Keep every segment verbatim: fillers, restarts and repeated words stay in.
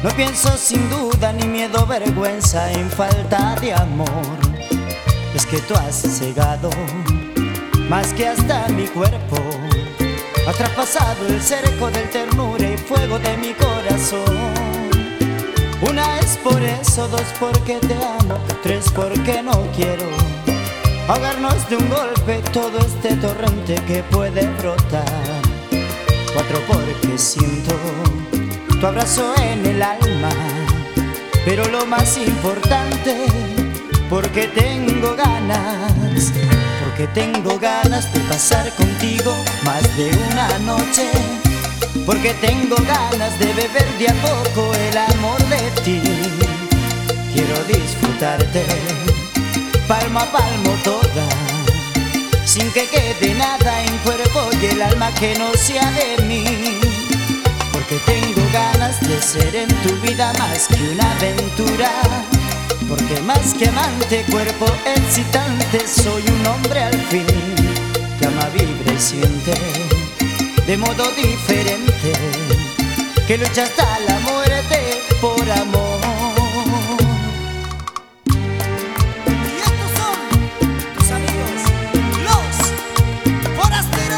No pienso sin duda ni miedo, vergüenza en falta de amor. Es que tú has cegado más que hasta mi cuerpo. Has traspasado el cerco del ternura y fuego de mi corazón. Una es por eso, dos porque te amo, tres porque no quiero ahogarnos de un golpe todo este torrente que puede brotar. Cuatro porque siento tu abrazo en el alma, pero lo más importante, porque tengo ganas, porque tengo ganas de pasar contigo más de una noche, porque tengo ganas de beber de a poco el amor de ti. Quiero disfrutarte palmo a palmo toda, sin que quede nada en cuerpo y el alma que no sea de mí. Porque tengo ganas de ser en tu vida más que una aventura, porque más que amante, cuerpo excitante, soy un hombre al fin que ama, vibra y siente de modo diferente, que lucha hasta la muerte por amor. Y estos son tus amigos, los forasteros.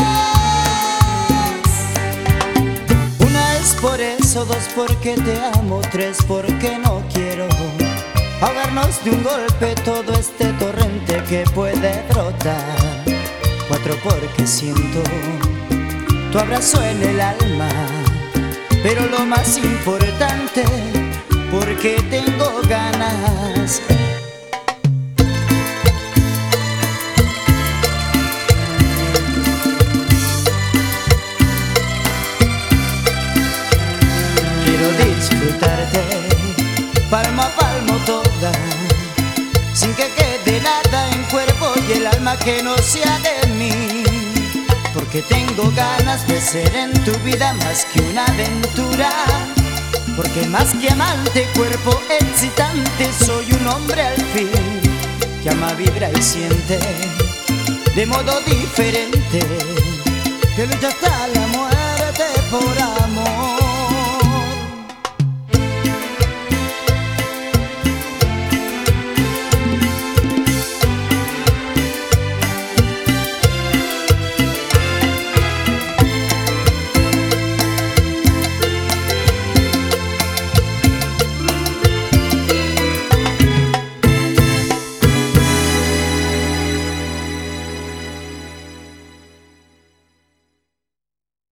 Una es por eso, dos porque te amo, tres porque no quiero ahogarnos de un golpe todo este torrente que puede brotar. Cuatro porque siento tu abrazo en el alma, pero lo más importante, porque tengo ganas quiero disfrutarte palmo a palmo toda, sin que quede nada en cuerpo y el alma que no sea de mí. Porque tengo ganas de ser en tu vida más que una aventura, porque más que amante, cuerpo excitante, soy un hombre al fin que ama, vibra y siente de modo diferente, que lucha hasta la muerte por amor.